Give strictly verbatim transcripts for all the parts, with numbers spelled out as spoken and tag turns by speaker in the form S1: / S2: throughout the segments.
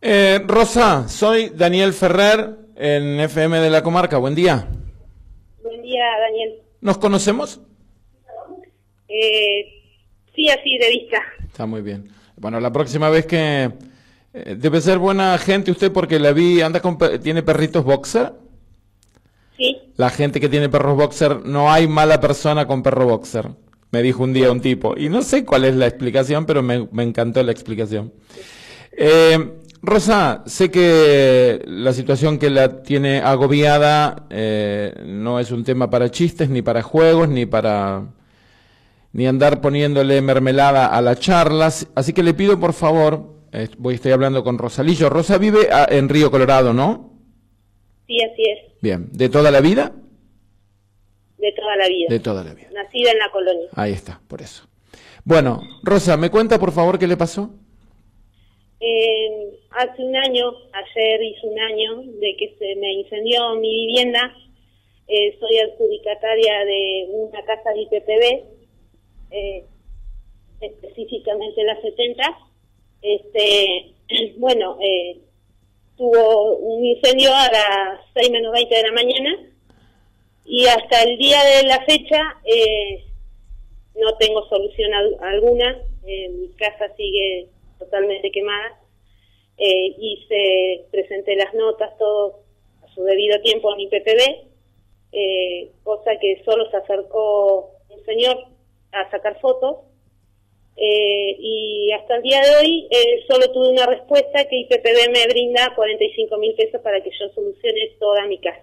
S1: Eh, Rosa, soy Daniel Ferrer en F M de la Comarca. Buen día.
S2: Buen día, Daniel.
S1: ¿Nos conocemos?
S2: Eh, sí, así de vista.
S1: Está muy bien. Bueno, la próxima vez que... Eh, debe ser buena gente usted porque la vi... anda con, ¿Tiene perritos boxer?
S2: Sí.
S1: La gente que tiene perros boxer, no hay mala persona con perro boxer. Me dijo un día un tipo. Y no sé cuál es la explicación, pero me, me encantó la explicación. Eh, Rosa, sé que la situación que la tiene agobiada eh, no es un tema para chistes, ni para juegos, ni para... ni andar poniéndole mermelada a las charlas. Así que le pido, por favor, eh, voy estoy hablando con Rosalillo. Rosa vive a, en Río Colorado, ¿no?
S2: Sí, así es.
S1: Bien. ¿De toda la vida?
S2: De toda la vida.
S1: De toda la vida.
S2: Nacida en la colonia.
S1: Ahí está, por eso. Bueno, Rosa, ¿me cuenta, por favor, qué le pasó?
S2: Eh, hace un año, ayer hizo un año, de que se me incendió mi vivienda. Eh, soy adjudicataria de una casa de I P P B, eh, específicamente la setenta. Este, bueno, eh, tuvo un incendio a las seis menos veinte de la mañana y hasta el día de la fecha eh, no tengo solución al, alguna. Eh, mi casa sigue totalmente quemada. Eh, hice, presenté las notas, todo a su debido tiempo en I P P B, eh, cosa que solo se acercó un señor a sacar fotos. Eh, y hasta el día de hoy eh, solo tuve una respuesta que I P P B me brinda cuarenta y cinco mil pesos para que yo solucione toda mi casa.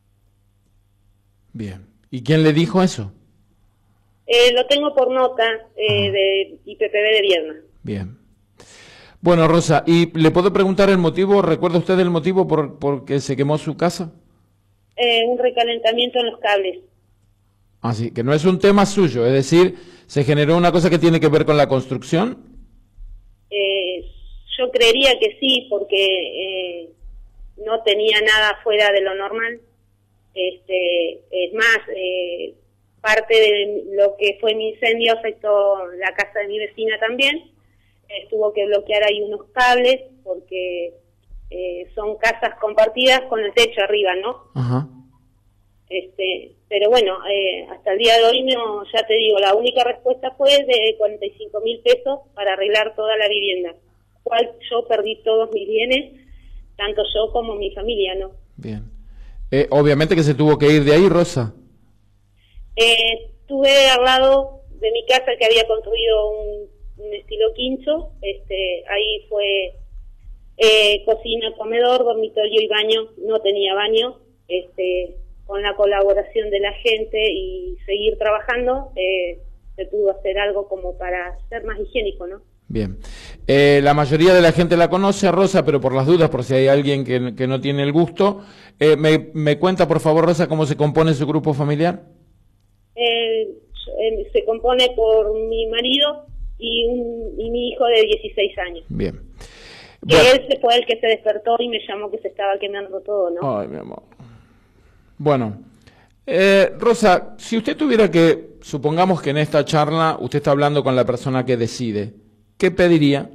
S1: Bien. ¿Y quién le dijo eso?
S2: Eh, lo tengo por nota eh, de I P P B de Viedma.
S1: Bien. Bueno, Rosa, ¿y le puedo preguntar el motivo? ¿Recuerda usted el motivo por, por qué se quemó su casa?
S2: Eh, un recalentamiento en los cables.
S1: Así que no es un tema suyo, es decir, ¿se generó una cosa que tiene que ver con la construcción?
S2: Eh, yo creería que sí, porque eh, no tenía nada fuera de lo normal. Este, es más, eh, parte de lo que fue mi incendio afectó la casa de mi vecina también. Eh, tuvo que bloquear ahí unos cables porque eh, son casas compartidas con el techo arriba, ¿no?
S1: Ajá.
S2: Este, pero bueno, eh, hasta el día de hoy, no, ya te digo, la única respuesta fue de cuarenta y cinco mil pesos para arreglar toda la vivienda, cual yo perdí todos mis bienes, tanto yo como mi familia, ¿no?
S1: Bien. Eh, obviamente que se tuvo que ir de ahí, Rosa.
S2: Eh, estuve al lado de mi casa que había construido un, un estilo quincho. Este, ahí fue eh, cocina, comedor, dormitorio y baño. No tenía baño. Este, con la colaboración de la gente y seguir trabajando, eh, se pudo hacer algo como para ser más higiénico, ¿no?
S1: Bien. Eh, la mayoría de la gente la conoce a Rosa, pero por las dudas, por si hay alguien que, que no tiene el gusto, eh, me, me cuenta, por favor, Rosa, cómo se compone su grupo familiar.
S2: Eh, eh, se compone por mi marido y, un, y mi hijo de dieciséis años.
S1: Bien.
S2: Que
S1: Bueno.
S2: él se fue el que se despertó y me llamó que se estaba quemando todo, ¿no?
S1: Ay, mi amor. Bueno, eh, Rosa, si usted tuviera que, supongamos que en esta charla usted está hablando con la persona que decide, ¿qué pediría?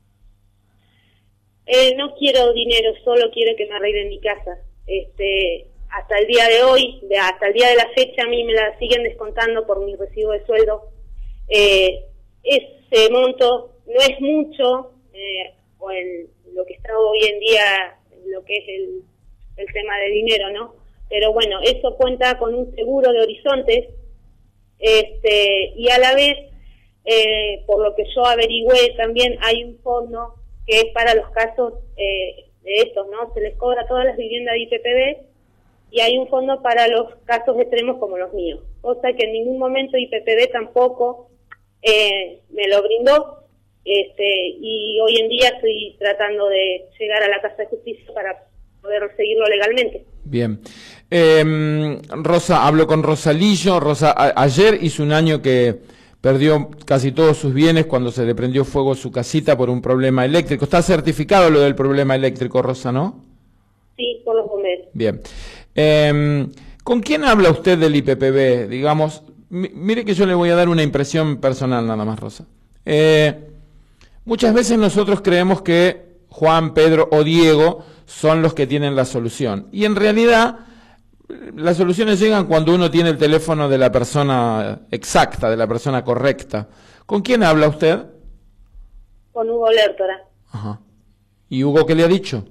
S2: Eh, no quiero dinero, solo quiero que me arreglen mi casa. Este, hasta el día de hoy, de, hasta el día de la fecha, a mí me la siguen descontando por mi recibo de sueldo. Eh, ese monto no es mucho, eh, o en lo que está hoy en día, lo que es el, el tema de dinero, ¿no? Pero bueno, eso cuenta con un seguro de horizontes, este, y a la vez, eh, por lo que yo averigüé, también hay un fondo que es para los casos eh, de estos, ¿no? Se les cobra todas las viviendas de I P P B y hay un fondo para los casos extremos como los míos, cosa que en ningún momento I P P B tampoco eh, me lo brindó, este, y hoy en día estoy tratando de llegar a la Casa de Justicia para poder seguirlo legalmente.
S1: Bien. Eh, Rosa, hablo con Rosalillo. Rosa, a, ayer hizo un año que perdió casi todos sus bienes cuando se le prendió fuego su casita por un problema eléctrico. Está certificado lo del problema eléctrico, Rosa, ¿no?
S2: Sí, por los bomberos.
S1: Bien. Eh, ¿Con quién habla usted del I P P B? Digamos, mire que yo le voy a dar una impresión personal nada más, Rosa. Eh, muchas veces nosotros creemos que Juan, Pedro o Diego son los que tienen la solución. Y en realidad las soluciones llegan cuando uno tiene el teléfono de la persona exacta, de la persona correcta. ¿Con quién habla usted?
S2: Con Hugo Lertora.
S1: Ajá. ¿Y Hugo qué le ha dicho?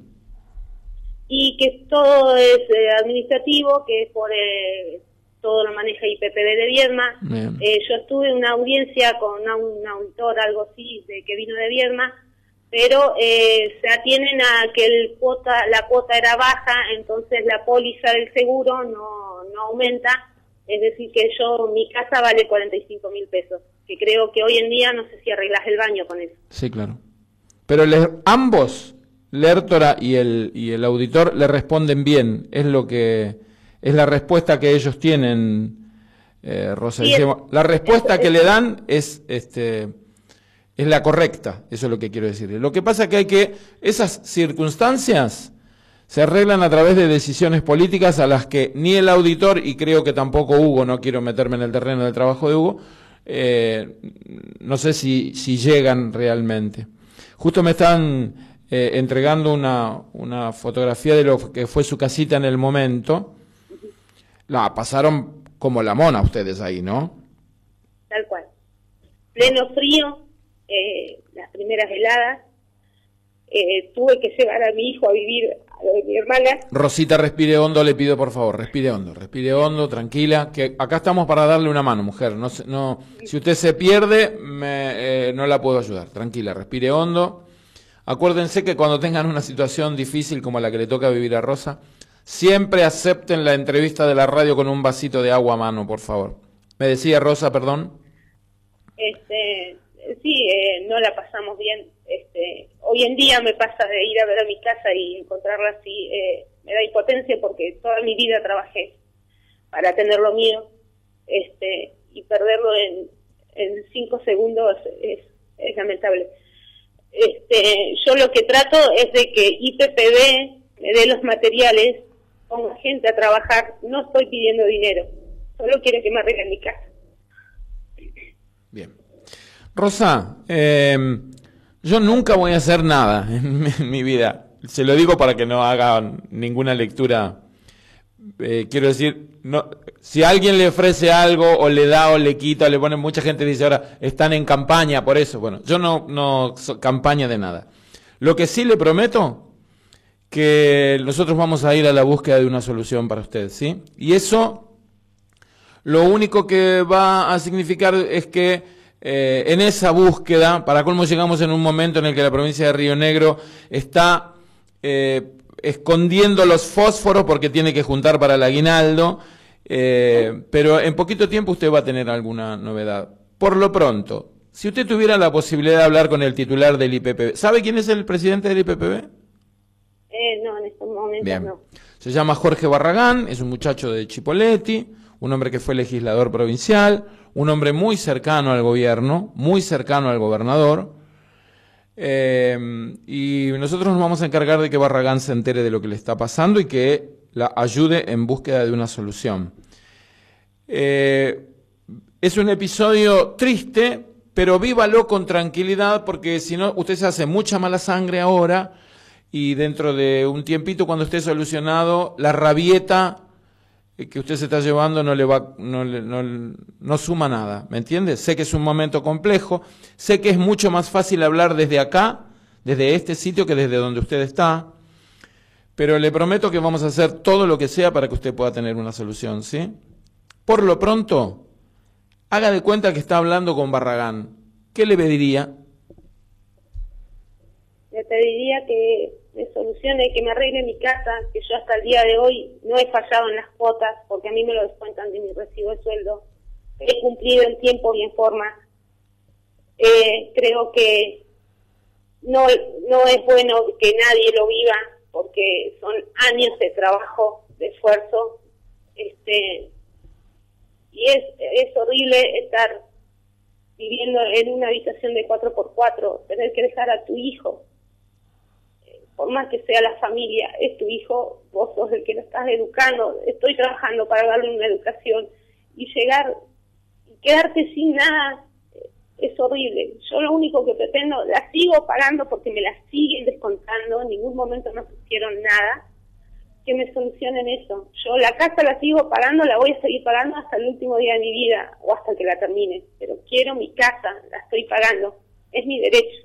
S2: Y que todo es eh, administrativo, que por eh, todo lo maneja I P P B de Viedma. Eh, yo estuve en una audiencia con una, un auditor, algo así, de que vino de Viedma, pero eh, se atienen a que el cuota, la cuota era baja, entonces la póliza del seguro no, no aumenta, es decir que yo, mi casa vale cuarenta y cinco mil pesos, que creo que hoy en día no sé si arreglas el baño con eso.
S1: Sí, claro. Pero les, ambos, Lertora y el, y el auditor, le responden bien, es lo que, es la respuesta que ellos tienen, eh, Rosa. Sí, decimos, la respuesta es, que es, le dan es, este... es la correcta, eso es lo que quiero decir. Lo que pasa es que hay que, esas circunstancias se arreglan a través de decisiones políticas a las que ni el auditor, y creo que tampoco Hugo, no quiero meterme en el terreno del trabajo de Hugo, eh, no sé si, si llegan realmente. Justo me están eh, entregando una, una fotografía de lo que fue su casita en el momento. La pasaron como la mona ustedes ahí, ¿no?
S2: Tal cual. Pleno frío. Eh, las primeras heladas, eh, tuve que llevar a mi hijo a vivir a lo de mi hermana.
S1: Rosita, respire hondo, le pido por favor, respire hondo, respire hondo, tranquila, que acá estamos para darle una mano, mujer, no, no si usted se pierde, me, eh, no la puedo ayudar, tranquila, respire hondo. Acuérdense que cuando tengan una situación difícil como la que le toca vivir a Rosa, siempre acepten la entrevista de la radio con un vasito de agua a mano, por favor. Me decía Rosa, perdón.
S2: Este... Sí, eh, no la pasamos bien. Este, hoy en día me pasa de ir a ver a mi casa y encontrarla así, eh, me da impotencia porque toda mi vida trabajé para tener lo mío, este, y perderlo en, en cinco segundos es, es lamentable. Este, yo lo que trato es de que I P P B me dé los materiales, ponga gente a trabajar, no estoy pidiendo dinero, solo quiero que me arreglen mi casa.
S1: Bien. Rosa, eh, yo nunca voy a hacer nada en mi, en mi vida. Se lo digo para que no hagan ninguna lectura. Eh, quiero decir, no, si alguien le ofrece algo o le da o le quita o le pone, mucha gente dice ahora, están en campaña por eso. Bueno, yo no, no so, campaña de nada. Lo que sí le prometo, que nosotros vamos a ir a la búsqueda de una solución para usted, ¿sí? Y eso, lo único que va a significar es que Eh, en esa búsqueda, para colmo llegamos en un momento en el que la provincia de Río Negro está eh, escondiendo los fósforos porque tiene que juntar para el aguinaldo, eh, pero en poquito tiempo usted va a tener alguna novedad. Por lo pronto, si usted tuviera la posibilidad de hablar con el titular del I P P B, ¿sabe quién es el presidente del I P P B?
S2: Eh, no, en estos momentos Bien. no.
S1: Se llama Jorge Barragán, es un muchacho de Chipoleti, un hombre que fue legislador provincial, un hombre muy cercano al gobierno, muy cercano al gobernador, eh, y nosotros nos vamos a encargar de que Barragán se entere de lo que le está pasando y que la ayude en búsqueda de una solución. Eh, es un episodio triste, pero vívalo con tranquilidad, porque si no, usted se hace mucha mala sangre ahora, y dentro de un tiempito, cuando esté solucionado, la rabieta que usted se está llevando no le va, no, no, no suma nada, ¿me entiende? Sé que es un momento complejo, sé que es mucho más fácil hablar desde acá, desde este sitio, que desde donde usted está, pero le prometo que vamos a hacer todo lo que sea para que usted pueda tener una solución, ¿sí? Por lo pronto, haga de cuenta que está hablando con Barragán. ¿Qué le pediría?
S2: Le pediría que me solucione, que me arregle mi casa, que yo hasta el día de hoy no he fallado en las cuotas, porque a mí me lo descuentan de mi recibo de sueldo. He cumplido en tiempo y en forma. Eh, creo que no, no es bueno que nadie lo viva, porque son años de trabajo, de esfuerzo, este, y es, es horrible estar viviendo en una habitación de cuatro por cuatro, tener que dejar a tu hijo. Por más que sea la familia, es tu hijo, vos sos el que lo estás educando, estoy trabajando para darle una educación, y llegar y quedarte sin nada, es horrible. Yo lo único que pretendo, la sigo pagando porque me la siguen descontando, en ningún momento no pusieron nada, que me solucionen eso. Yo la casa la sigo pagando, la voy a seguir pagando hasta el último día de mi vida, o hasta que la termine, pero quiero mi casa, la estoy pagando, es mi derecho.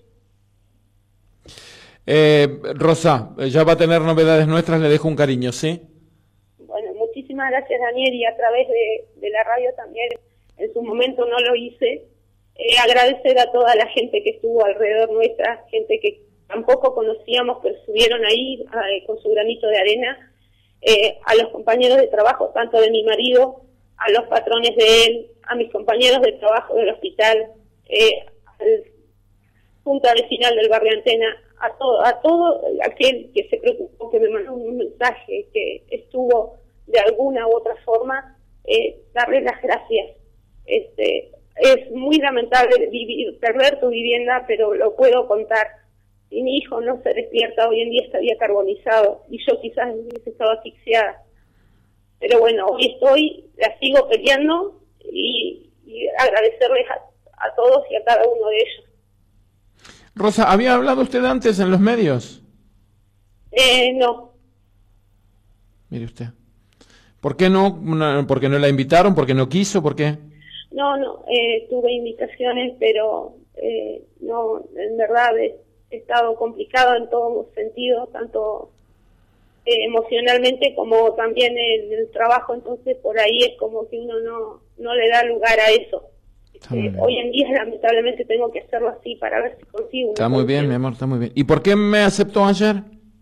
S1: Eh, Rosa, ya va a tener novedades nuestras, le dejo un cariño, ¿sí?
S2: Bueno, muchísimas gracias, Daniel, y a través de, de la radio también, en su momento no lo hice. Eh, agradecer a toda la gente que estuvo alrededor nuestra, gente que tampoco conocíamos, pero estuvieron ahí eh, con su granito de arena, eh, a los compañeros de trabajo, tanto de mi marido, a los patrones de él, a mis compañeros de trabajo del hospital, eh, al Junta Vecinal del Barrio Antena, a todo, a todo aquel que se preocupó, que me mandó un mensaje, que estuvo de alguna u otra forma, eh, darle las gracias. Este, es muy lamentable vivir, perder tu vivienda, pero lo puedo contar. Si mi hijo no se despierta, hoy en día estaría carbonizado, y yo quizás hubiese estado asfixiada. Pero bueno, hoy estoy, la sigo peleando, y, y agradecerles a, a todos y a cada uno de ellos.
S1: Rosa, ¿había hablado usted antes en los medios?
S2: Eh, no.
S1: Mire usted. ¿Por qué no? ¿Porque no la invitaron? ¿Porque no quiso? ¿Por qué?
S2: No, no, eh, tuve invitaciones, pero eh, no, en verdad he, he estado complicado en todo sentido, tanto eh, emocionalmente como también en el trabajo, entonces por ahí es como que uno no, no le da lugar a eso. Eh, hoy en día lamentablemente tengo que hacerlo así para ver si consigo una
S1: Está muy bien, mi amor, está muy bien. ¿Y por qué me aceptó ayer?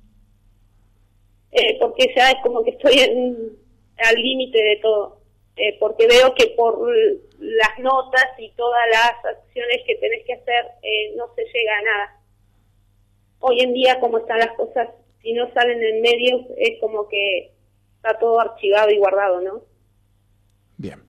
S2: Eh, porque ya es como que estoy en, al límite de todo, eh, porque veo que por las notas y todas las acciones que tenés que hacer eh, no se llega a nada. Hoy en día, como están las cosas, si no salen en medios es como que está todo archivado y guardado, ¿no?
S1: Bien.